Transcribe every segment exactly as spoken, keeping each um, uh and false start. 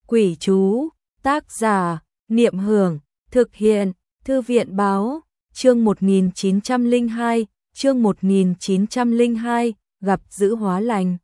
Quỷ chú, tác giả, Niệm Hưởng, thực hiện, Thư viện báo, chương một nghìn chín trăm lẻ hai, chương một nghìn chín trăm lẻ hai, gặp dữ hóa lành.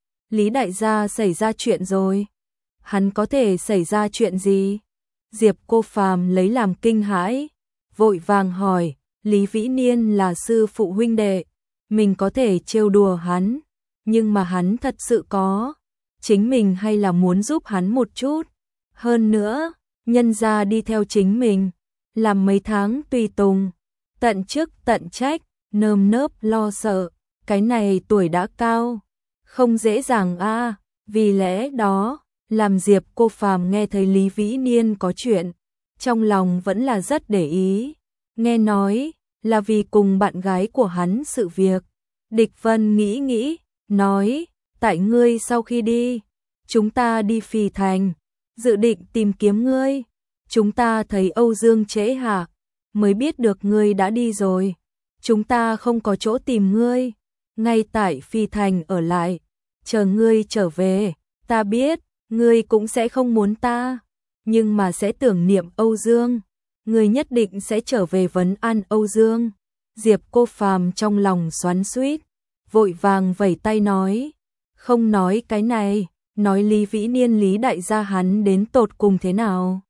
Lý đại gia xảy ra chuyện rồi. Hắn có thể xảy ra chuyện gì? Diệp Cô Phàm lấy làm kinh hãi, vội vàng hỏi, Lý Vĩ Niên là sư phụ huynh đệ, mình có thể trêu đùa hắn, nhưng mà hắn thật sự có, chính mình hay là muốn giúp hắn một chút. Hơn nữa, nhân gia đi theo chính mình, làm mấy tháng tùy tùng, tận chức tận trách, nơm nớp lo sợ, cái này tuổi đã cao, không dễ dàng a. À. Vì lẽ đó, làm Diệp Cô Phàm nghe thấy Lý Vĩ Niên có chuyện, trong lòng vẫn là rất để ý, nghe nói là vì cùng bạn gái của hắn sự việc. Địch Vân nghĩ nghĩ, nói, tại ngươi sau khi đi, chúng ta đi Phì Thành, dự định tìm kiếm ngươi, chúng ta thấy Âu Dương trễ hạ, mới biết được ngươi đã đi rồi, chúng ta không có chỗ tìm ngươi, ngay tại Phì Thành ở lại, chờ ngươi trở về, ta biết, ngươi cũng sẽ không muốn ta, nhưng mà sẽ tưởng niệm Âu Dương, ngươi nhất định sẽ trở về vấn an Âu Dương. Diệp Cô Phàm trong lòng xoắn xuýt, vội vàng vẩy tay nói, không nói cái này, nói Lý Vĩ Niên Lý đại gia hắn đến tột cùng thế nào.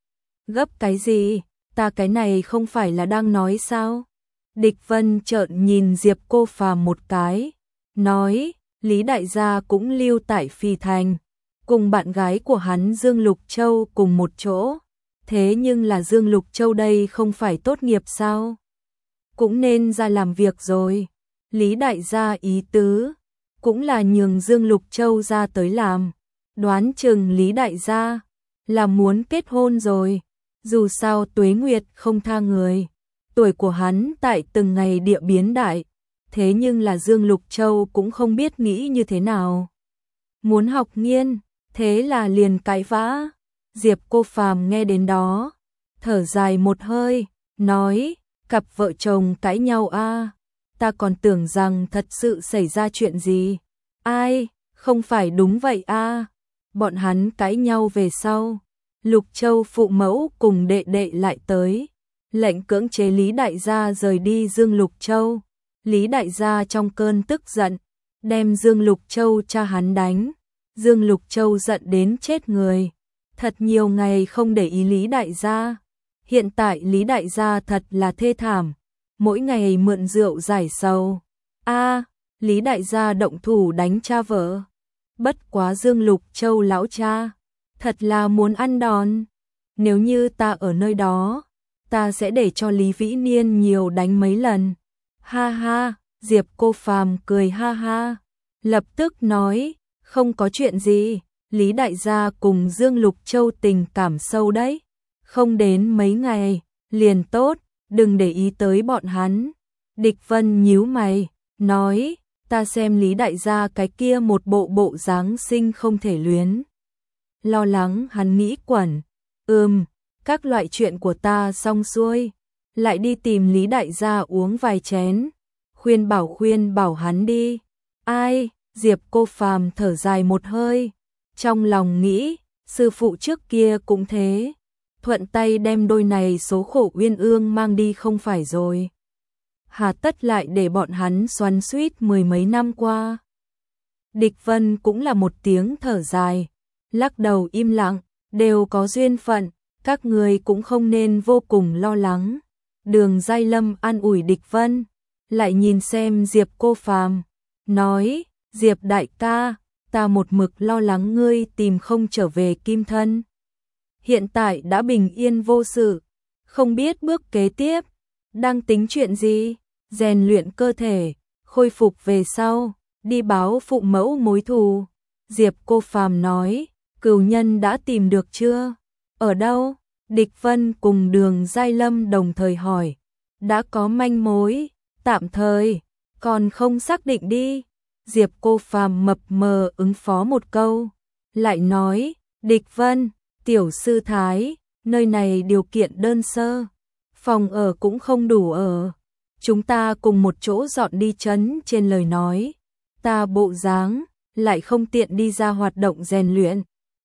Gấp cái gì, ta cái này không phải là đang nói sao? Địch Vân trợn nhìn Diệp Cô Phàm một cái, nói, Lý đại gia cũng lưu tại Phì Thành, cùng bạn gái của hắn Dương Lục Châu cùng một chỗ, thế nhưng là Dương Lục Châu đây không phải tốt nghiệp sao? Cũng nên ra làm việc rồi. Lý đại gia ý tứ, cũng là nhường Dương Lục Châu ra tới làm, đoán chừng Lý đại gia là muốn kết hôn rồi, dù sao Tuế Nguyệt không tha người, tuổi của hắn tại từng ngày địa biến đại, thế nhưng là Dương Lục Châu cũng không biết nghĩ như thế nào. Muốn học nghiên, thế là liền cãi vã. Diệp Cô Phàm nghe đến đó, thở dài một hơi, nói, cặp vợ chồng cãi nhau a, à, ta còn tưởng rằng thật sự xảy ra chuyện gì. Ai, không phải đúng vậy a. À. Bọn hắn cãi nhau về sau, Lục Châu phụ mẫu cùng đệ đệ lại tới, lệnh cưỡng chế Lý đại gia rời đi Dương Lục Châu. Lý đại gia trong cơn tức giận, đem Dương Lục Châu cha hắn đánh. Dương Lục Châu giận đến chết người, thật nhiều ngày không để ý Lý đại gia. Hiện tại Lý đại gia thật là thê thảm, mỗi ngày mượn rượu giải sầu. A, à, Lý đại gia động thủ đánh cha vợ. Bất quá Dương Lục Châu lão cha, thật là muốn ăn đòn. Nếu như ta ở nơi đó, ta sẽ để cho Lý Vĩ Niên nhiều đánh mấy lần. Ha ha, Diệp Cô Phàm cười ha ha, lập tức nói, không có chuyện gì, Lý đại gia cùng Dương Lục Châu tình cảm sâu đấy. Không đến mấy ngày, liền tốt, đừng để ý tới bọn hắn. Địch Vân nhíu mày, nói, ta xem Lý đại gia cái kia một bộ bộ dáng sinh không thể luyến. Lo lắng hắn nghĩ quẩn, ừm, các loại chuyện của ta xong xuôi, lại đi tìm Lý đại gia uống vài chén, khuyên bảo khuyên bảo hắn đi. Ai, Diệp Cô Phàm thở dài một hơi, trong lòng nghĩ, sư phụ trước kia cũng thế. Thuận tay đem đôi này số khổ uyên ương mang đi không phải rồi. Hà tất lại để bọn hắn xoắn xuýt mười mấy năm qua. Địch Vân cũng là một tiếng thở dài, lắc đầu im lặng, đều có duyên phận, các người cũng không nên vô cùng lo lắng. Đường Giai Lâm an ủi Địch Vân, lại nhìn xem Diệp Cô Phàm, nói, Diệp đại ca, ta một mực lo lắng ngươi tìm không trở về Kim Thân. Hiện tại đã bình yên vô sự, không biết bước kế tiếp, đang tính chuyện gì, rèn luyện cơ thể, khôi phục về sau, đi báo phụ mẫu mối thù. Diệp Cô Phàm nói, cừu nhân đã tìm được chưa? Ở đâu? Địch Vân cùng Đường Giai Lâm đồng thời hỏi, đã có manh mối, tạm thời, còn không xác định đi. Diệp Cô Phàm mập mờ ứng phó một câu, lại nói, Địch Vân, tiểu sư thái, nơi này điều kiện đơn sơ, phòng ở cũng không đủ ở, chúng ta cùng một chỗ dọn đi trấn trên lời nói, ta bộ dáng, lại không tiện đi ra hoạt động rèn luyện,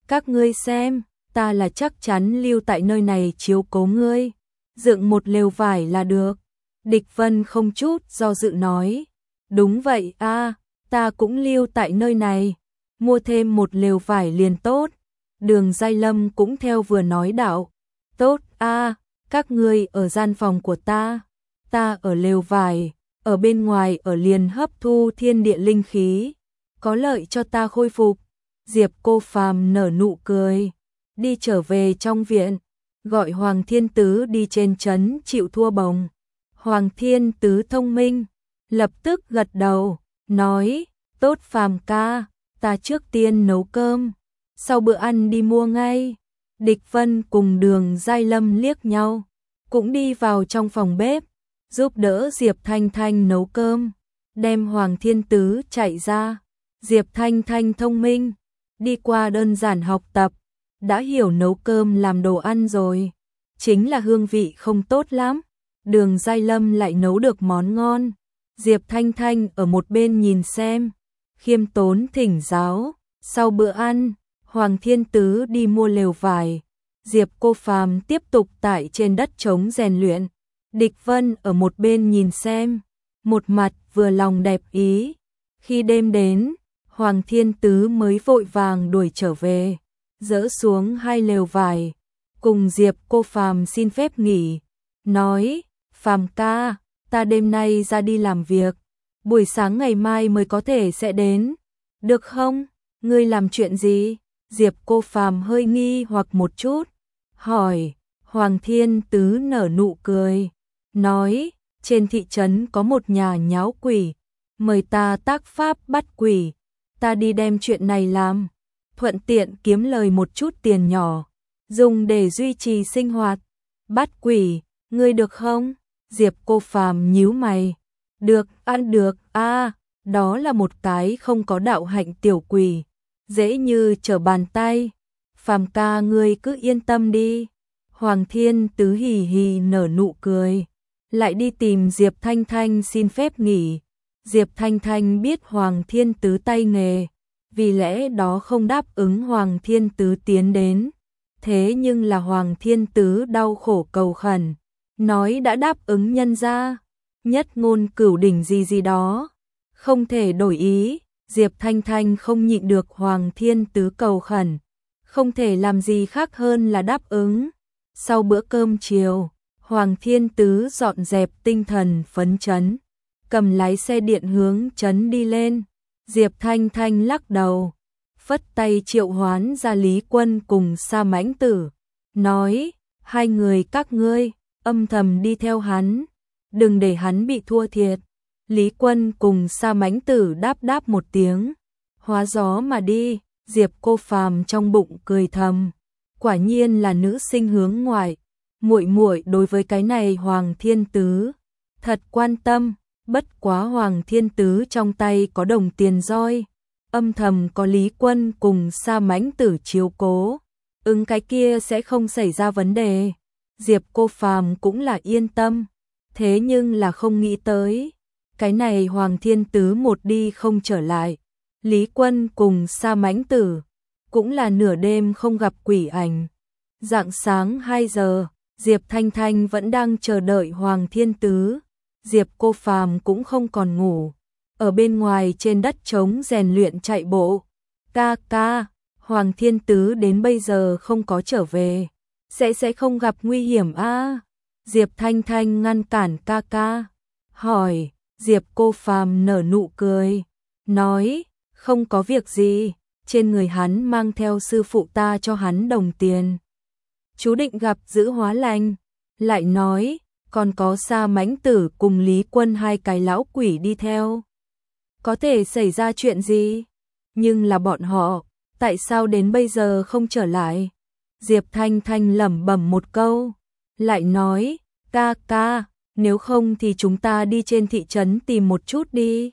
Các ngươi xem, ta là chắc chắn lưu tại nơi này chiếu cố ngươi, dựng một lều vải là được. Địch Vân không chút do dự nói, đúng vậy a, ta cũng lưu tại nơi này, mua thêm một lều vải liền tốt. Đường Giai Lâm cũng theo vừa nói đạo, tốt a, các ngươi ở gian phòng của ta, ta ở lều vải, ở bên ngoài ở liền hấp thu thiên địa linh khí, có lợi cho ta khôi phục. Diệp Cô Phàm nở nụ cười, đi trở về trong viện, gọi Hoàng Thiên Tứ đi trên trấn chịu thua bồng. Hoàng Thiên Tứ thông minh, lập tức gật đầu, nói, tốt Phàm ca, ta trước tiên nấu cơm, sau bữa ăn đi mua ngay. Địch Vân cùng Đường Giai Lâm liếc nhau, cũng đi vào trong phòng bếp, giúp đỡ Diệp Thanh Thanh nấu cơm, đem Hoàng Thiên Tứ chạy ra. Diệp Thanh Thanh thông minh, đi qua đơn giản học tập, đã hiểu nấu cơm làm đồ ăn rồi, chính là hương vị không tốt lắm. Đường Giai Lâm lại nấu được món ngon, Diệp Thanh Thanh ở một bên nhìn xem, khiêm tốn thỉnh giáo. Sau bữa ăn, Hoàng Thiên Tứ đi mua lều vải, Diệp Cô Phàm tiếp tục tại trên đất trống rèn luyện. Địch Vân ở một bên nhìn xem, một mặt vừa lòng đẹp ý. Khi đêm đến, Hoàng Thiên Tứ mới vội vàng đuổi trở về, dỡ xuống hai lều vải, cùng Diệp Cô Phàm xin phép nghỉ, nói, Phàm ca, ta đêm nay ra đi làm việc, buổi sáng ngày mai mới có thể sẽ đến, được không? Ngươi làm chuyện gì? Diệp Cô Phàm hơi nghi hoặc một chút, hỏi. Hoàng Thiên Tứ nở nụ cười, nói, trên thị trấn có một nhà nháo quỷ, mời ta tác pháp bắt quỷ, ta đi đem chuyện này làm, thuận tiện kiếm lời một chút tiền nhỏ, dùng để duy trì sinh hoạt. Bắt quỷ, ngươi được không? Diệp Cô Phàm nhíu mày, được, ăn được, a, à, đó là một cái không có đạo hạnh tiểu quỷ, dễ như trở bàn tay, Phàm ca ngươi cứ yên tâm đi. Hoàng Thiên Tứ hì hì nở nụ cười, lại đi tìm Diệp Thanh Thanh xin phép nghỉ. Diệp Thanh Thanh biết Hoàng Thiên Tứ tay nghề, vì lẽ đó không đáp ứng Hoàng Thiên Tứ tiến đến. Thế nhưng là Hoàng Thiên Tứ đau khổ cầu khẩn, nói đã đáp ứng nhân ra, nhất ngôn cửu đỉnh gì gì đó, không thể đổi ý. Diệp Thanh Thanh không nhịn được Hoàng Thiên Tứ cầu khẩn, không thể làm gì khác hơn là đáp ứng. Sau bữa cơm chiều, Hoàng Thiên Tứ dọn dẹp tinh thần phấn chấn, cầm lái xe điện hướng trấn đi lên. Diệp Thanh Thanh lắc đầu, phất tay triệu hoán ra Lý Quân cùng Sa Mãnh Tử, nói, hai người các ngươi, âm thầm đi theo hắn, đừng để hắn bị thua thiệt. Lý Quân cùng Sa Mãnh Tử đáp đáp một tiếng, hóa gió mà đi. Diệp Cô Phàm trong bụng cười thầm, quả nhiên là nữ sinh hướng ngoại, muội muội đối với cái này Hoàng Thiên Tứ thật quan tâm. Bất quá Hoàng Thiên Tứ trong tay có đồng tiền roi, âm thầm có Lý Quân cùng Sa Mãnh Tử chiếu cố, ứng cái kia sẽ không xảy ra vấn đề. Diệp Cô Phàm cũng là yên tâm, thế nhưng là không nghĩ tới, cái này Hoàng Thiên Tứ một đi không trở lại. Lý Quân cùng Sa Mãnh Tử cũng là nửa đêm không gặp quỷ ảnh. Rạng sáng hai giờ, Diệp Thanh Thanh vẫn đang chờ đợi Hoàng Thiên Tứ. Diệp Cô Phàm cũng không còn ngủ, ở bên ngoài trên đất trống rèn luyện chạy bộ. Ca ca, Hoàng Thiên Tứ đến bây giờ không có trở về, sẽ sẽ không gặp nguy hiểm a? À? Diệp Thanh Thanh ngăn cản ca ca, hỏi. Diệp Cô Phàm nở nụ cười, nói, không có việc gì, trên người hắn mang theo sư phụ ta cho hắn đồng tiền, chú định gặp giữ hóa lành. Lại nói, còn có Sa Mãnh Tử cùng Lý Quân hai cái lão quỷ đi theo, có thể xảy ra chuyện gì? Nhưng là bọn họ, tại sao đến bây giờ không trở lại? Diệp Thanh Thanh lẩm bẩm một câu, lại nói, ca ca, nếu không thì chúng ta đi trên thị trấn tìm một chút đi.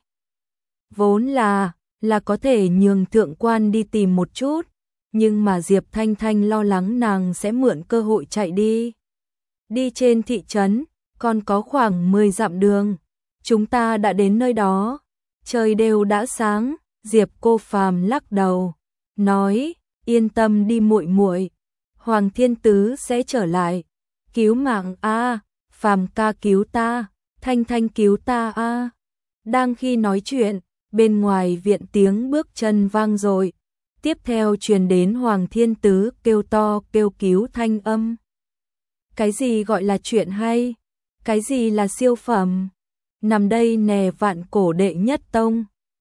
Vốn là, là có thể nhường thượng quan đi tìm một chút, nhưng mà Diệp Thanh Thanh lo lắng nàng sẽ mượn cơ hội chạy đi. Đi trên thị trấn, còn có khoảng mười dặm đường, chúng ta đã đến nơi đó, trời đều đã sáng. Diệp Cô Phàm lắc đầu, nói, yên tâm đi muội muội, Hoàng Thiên Tứ sẽ trở lại. Cứu mạng a, Phàm ca cứu ta, Thanh Thanh cứu ta a. Đang khi nói chuyện, bên ngoài viện tiếng bước chân vang dội. Tiếp theo truyền đến Hoàng Thiên Tứ kêu to kêu cứu thanh âm. Cái gì gọi là chuyện hay? Cái gì là siêu phẩm? Nằm đây nè vạn cổ đệ nhất tông.